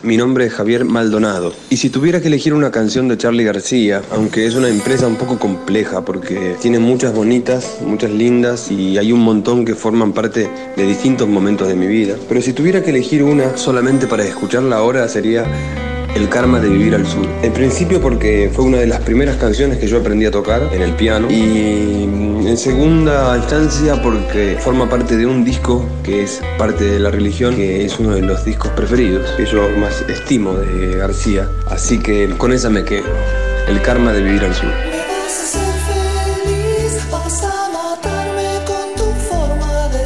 Mi nombre es Javier Maldonado. Y si tuviera que elegir una canción de Charly García, aunque es una empresa un poco compleja porque tiene muchas bonitas, muchas lindas y hay un montón que forman parte de distintos momentos de mi vida, pero si tuviera que elegir una solamente para escucharla ahora sería El Karma de Vivir al Sur. En principio porque fue una de las primeras canciones que yo aprendí a tocar en el piano y en segunda instancia porque forma parte de un disco que es parte de la religión, que es uno de los discos preferidos que yo más estimo de García, así que con esa me quedo. El Karma de Vivir al Sur.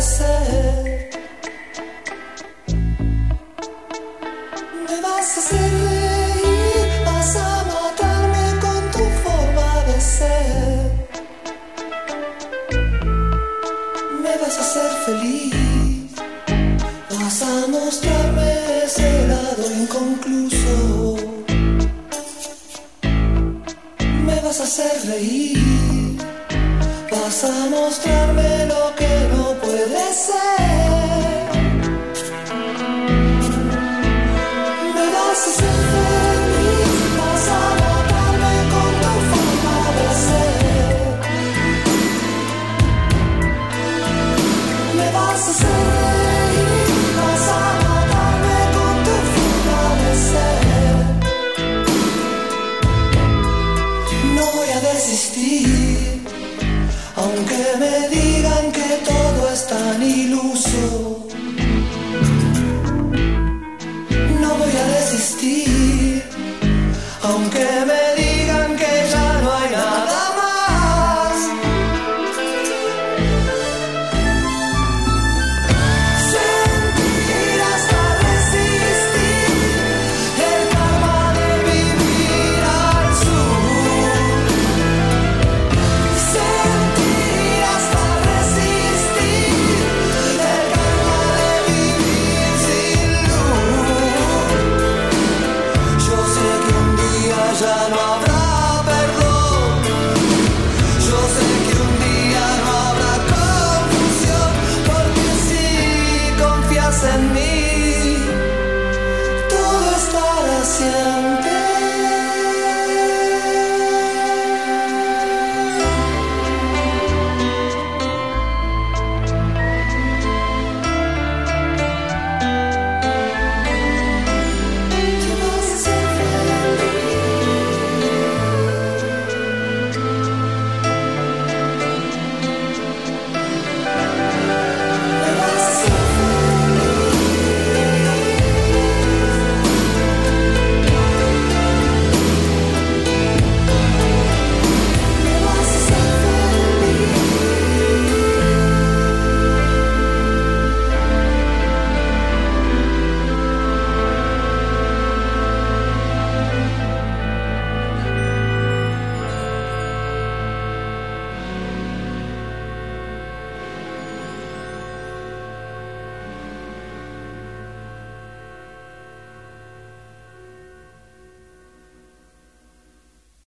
Hacer